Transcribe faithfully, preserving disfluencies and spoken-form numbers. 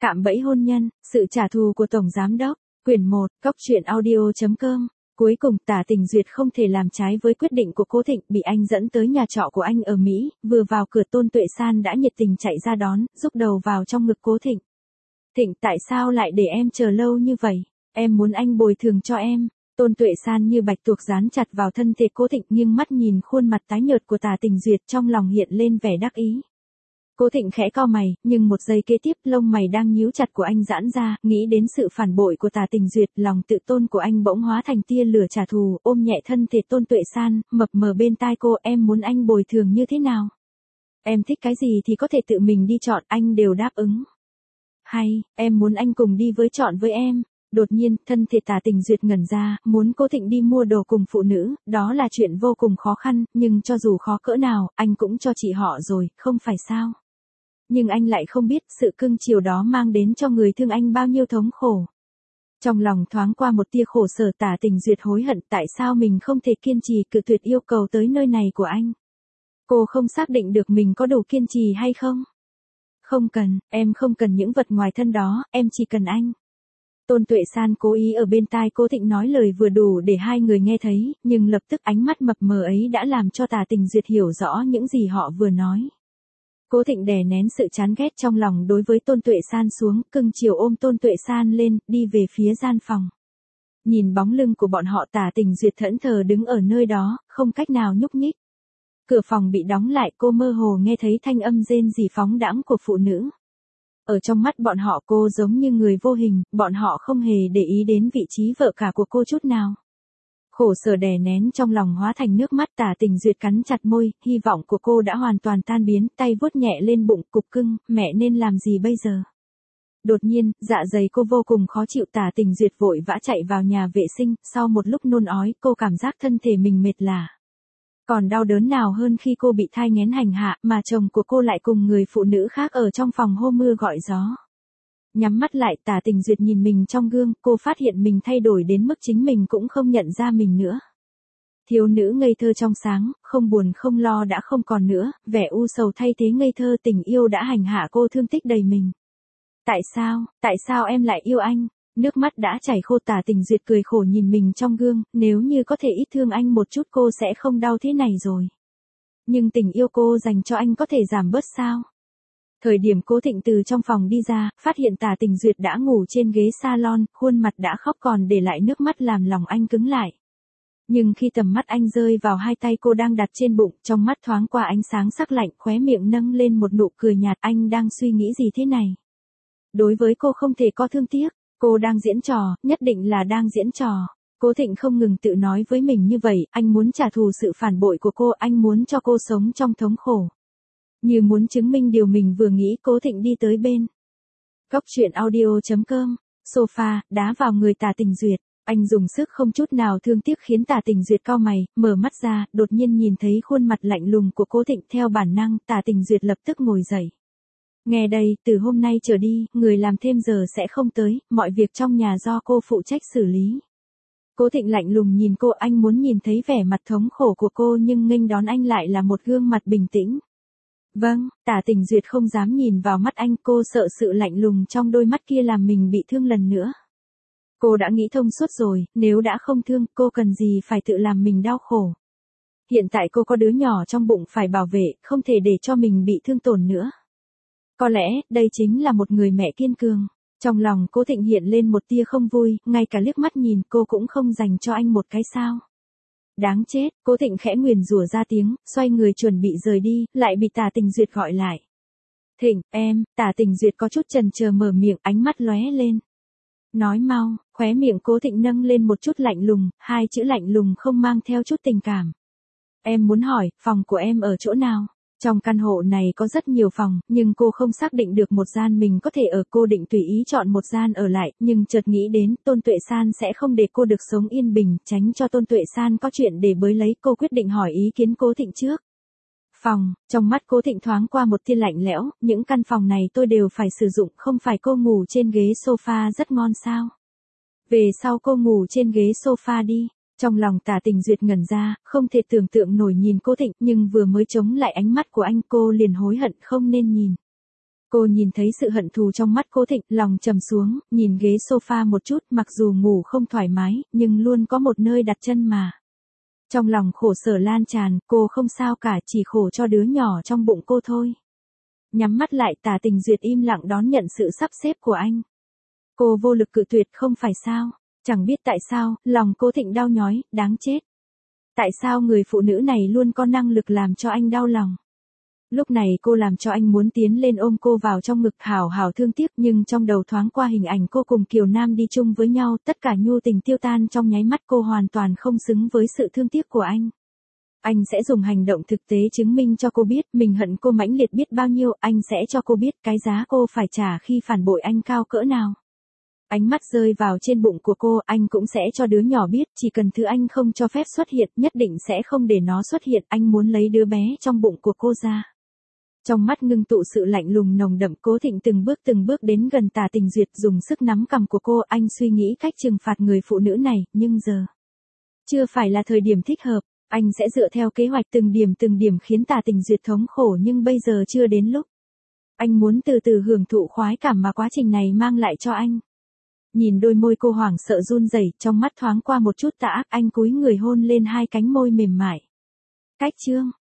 Cạm bẫy hôn nhân, sự trả thù của Tổng Giám Đốc, quyển một, cốc truyện audio chấm com. Cuối cùng Tả Tình Duyệt không thể làm trái với quyết định của Cố Thịnh, bị anh dẫn tới nhà trọ của anh ở Mỹ, vừa vào cửa Tôn Tuệ San đã nhiệt tình chạy ra đón, rúc đầu vào trong ngực Cố Thịnh. Thịnh, tại sao lại để em chờ lâu như vậy? Em muốn anh bồi thường cho em. Tôn Tuệ San như bạch tuộc dán chặt vào thân thể Cố Thịnh, nghiêng mắt nhìn khuôn mặt tái nhợt của Tả Tình Duyệt, trong lòng hiện lên vẻ đắc ý. Cố Thịnh khẽ cau mày, nhưng một giây kế tiếp lông mày đang nhíu chặt của anh giãn ra, nghĩ đến sự phản bội của Tả Tình Duyệt, lòng tự tôn của anh bỗng hóa thành tia lửa trả thù, ôm nhẹ thân thể Tôn Tuệ San, mập mờ bên tai cô, em muốn anh bồi thường như thế nào? Em thích cái gì thì có thể tự mình đi chọn, anh đều đáp ứng. Hay, em muốn anh cùng đi với chọn với em. Đột nhiên, thân thể Tả Tình Duyệt ngẩn ra, muốn Cố Thịnh đi mua đồ cùng phụ nữ, đó là chuyện vô cùng khó khăn, nhưng cho dù khó cỡ nào, anh cũng cho chị họ rồi, không phải sao? Nhưng anh lại không biết, sự cưng chiều đó mang đến cho người thương anh bao nhiêu thống khổ. Trong lòng thoáng qua một tia khổ sở, Tả Tình Duyệt hối hận tại sao mình không thể kiên trì cự tuyệt yêu cầu tới nơi này của anh. Cô không xác định được mình có đủ kiên trì hay không? Không cần, em không cần những vật ngoài thân đó, em chỉ cần anh. Tôn Tuệ San cố ý ở bên tai Cố Thịnh nói lời vừa đủ để hai người nghe thấy, nhưng lập tức ánh mắt mập mờ ấy đã làm cho Tả Tình Duyệt hiểu rõ những gì họ vừa nói. Cố Thịnh đè nén sự chán ghét trong lòng đối với Tôn Tuệ San xuống, cưng chiều ôm Tôn Tuệ San lên, đi về phía gian phòng. Nhìn bóng lưng của bọn họ, Tả Tình Duyệt thẫn thờ đứng ở nơi đó, không cách nào nhúc nhích. Cửa phòng bị đóng lại, cô mơ hồ nghe thấy thanh âm rên rỉ phóng đãng của phụ nữ. Ở trong mắt bọn họ cô giống như người vô hình, bọn họ không hề để ý đến vị trí vợ cả của cô chút nào. Khổ sở đè nén trong lòng hóa thành nước mắt, Tả Tình Duyệt cắn chặt môi, hy vọng của cô đã hoàn toàn tan biến, tay vuốt nhẹ lên bụng, cục cưng, mẹ nên làm gì bây giờ? Đột nhiên, dạ dày cô vô cùng khó chịu, Tả Tình Duyệt vội vã chạy vào nhà vệ sinh, sau một lúc nôn ói, cô cảm giác thân thể mình mệt lả. Còn đau đớn nào hơn khi cô bị thai nghén hành hạ, mà chồng của cô lại cùng người phụ nữ khác ở trong phòng hô mưa gọi gió. Nhắm mắt lại, Tả Tình Duyệt nhìn mình trong gương, cô phát hiện mình thay đổi đến mức chính mình cũng không nhận ra mình nữa. Thiếu nữ ngây thơ trong sáng, không buồn không lo đã không còn nữa, vẻ u sầu thay thế ngây thơ, tình yêu đã hành hạ cô thương tích đầy mình. Tại sao, tại sao em lại yêu anh? Nước mắt đã chảy khô, Tả Tình Duyệt cười khổ nhìn mình trong gương, nếu như có thể ít thương anh một chút cô sẽ không đau thế này rồi. Nhưng tình yêu cô dành cho anh có thể giảm bớt sao? Thời điểm Cố Thịnh từ trong phòng đi ra, phát hiện Tả Tình Duyệt đã ngủ trên ghế salon, khuôn mặt đã khóc còn để lại nước mắt làm lòng anh cứng lại. Nhưng khi tầm mắt anh rơi vào hai tay cô đang đặt trên bụng, trong mắt thoáng qua ánh sáng sắc lạnh, khóe miệng nâng lên một nụ cười nhạt, anh đang suy nghĩ gì thế này? Đối với cô không thể có thương tiếc, cô đang diễn trò, nhất định là đang diễn trò. Cố Thịnh không ngừng tự nói với mình như vậy, anh muốn trả thù sự phản bội của cô, anh muốn cho cô sống trong thống khổ. Như muốn chứng minh điều mình vừa nghĩ, Cố Thịnh đi tới bên cốc truyện audio chấm com, sofa, đá vào người Tả Tình Duyệt. Anh dùng sức không chút nào thương tiếc khiến Tả Tình Duyệt cau mày, mở mắt ra, đột nhiên nhìn thấy khuôn mặt lạnh lùng của Cố Thịnh, theo bản năng, Tả Tình Duyệt lập tức ngồi dậy. Nghe đây, từ hôm nay trở đi, người làm thêm giờ sẽ không tới, mọi việc trong nhà do cô phụ trách xử lý. Cố Thịnh lạnh lùng nhìn cô, anh muốn nhìn thấy vẻ mặt thống khổ của cô nhưng nghênh đón anh lại là một gương mặt bình tĩnh. Vâng, Tả Tình Duyệt không dám nhìn vào mắt anh, cô sợ sự lạnh lùng trong đôi mắt kia làm mình bị thương lần nữa. Cô đã nghĩ thông suốt rồi, nếu đã không thương, cô cần gì phải tự làm mình đau khổ. Hiện tại cô có đứa nhỏ trong bụng phải bảo vệ, không thể để cho mình bị thương tổn nữa. Có lẽ, đây chính là một người mẹ kiên cường. Trong lòng Cố Thịnh hiện lên một tia không vui, ngay cả liếc mắt nhìn cô cũng không dành cho anh một cái sao. Đáng chết, Cố Thịnh khẽ nguyền rủa ra tiếng, xoay người chuẩn bị rời đi, lại bị Tả Tình Duyệt gọi lại. Thịnh, em, Tả Tình Duyệt có chút chần chờ mở miệng, ánh mắt lóe lên. Nói mau, khóe miệng Cố Thịnh nâng lên một chút lạnh lùng, hai chữ lạnh lùng không mang theo chút tình cảm. Em muốn hỏi, phòng của em ở chỗ nào? Trong căn hộ này có rất nhiều phòng, nhưng cô không xác định được một gian mình có thể ở, cô định tùy ý chọn một gian ở lại, nhưng chợt nghĩ đến, Tôn Tuệ San sẽ không để cô được sống yên bình, tránh cho Tôn Tuệ San có chuyện để bới lấy, cô quyết định hỏi ý kiến Cố Thịnh trước. Phòng, trong mắt Cố Thịnh thoáng qua một tia lạnh lẽo, những căn phòng này tôi đều phải sử dụng, không phải cô ngủ trên ghế sofa rất ngon sao? Về sau cô ngủ trên ghế sofa đi. Trong lòng Tả Tình Duyệt ngẩn ra, không thể tưởng tượng nổi nhìn Cố Thịnh, nhưng vừa mới chống lại ánh mắt của anh cô liền hối hận không nên nhìn. Cô nhìn thấy sự hận thù trong mắt Cố Thịnh, lòng trầm xuống, nhìn ghế sofa một chút, mặc dù ngủ không thoải mái, nhưng luôn có một nơi đặt chân mà. Trong lòng khổ sở lan tràn, cô không sao cả, chỉ khổ cho đứa nhỏ trong bụng cô thôi. Nhắm mắt lại, Tả Tình Duyệt im lặng đón nhận sự sắp xếp của anh. Cô vô lực cự tuyệt không phải sao? Chẳng biết tại sao, lòng Cố Thịnh đau nhói, đáng chết. Tại sao người phụ nữ này luôn có năng lực làm cho anh đau lòng? Lúc này cô làm cho anh muốn tiến lên ôm cô vào trong ngực hào hào thương tiếc, nhưng trong đầu thoáng qua hình ảnh cô cùng Kiều Nam đi chung với nhau, tất cả nhu tình tiêu tan trong nháy mắt, cô hoàn toàn không xứng với sự thương tiếc của anh. Anh sẽ dùng hành động thực tế chứng minh cho cô biết mình hận cô mãnh liệt biết bao nhiêu, anh sẽ cho cô biết cái giá cô phải trả khi phản bội anh cao cỡ nào. Ánh mắt rơi vào trên bụng của cô, anh cũng sẽ cho đứa nhỏ biết, chỉ cần thứ anh không cho phép xuất hiện, nhất định sẽ không để nó xuất hiện, anh muốn lấy đứa bé trong bụng của cô ra. Trong mắt ngưng tụ sự lạnh lùng nồng đậm, Cố Thịnh từng bước từng bước đến gần Tả Tình Duyệt, dùng sức nắm cằm của cô, anh suy nghĩ cách trừng phạt người phụ nữ này, nhưng giờ chưa phải là thời điểm thích hợp, anh sẽ dựa theo kế hoạch từng điểm từng điểm khiến Tả Tình Duyệt thống khổ, nhưng bây giờ chưa đến lúc. Anh muốn từ từ hưởng thụ khoái cảm mà quá trình này mang lại cho anh. Nhìn đôi môi cô hoảng sợ run rẩy, trong mắt thoáng qua một chút tà ác, anh cúi người hôn lên hai cánh môi mềm mại. Cách chương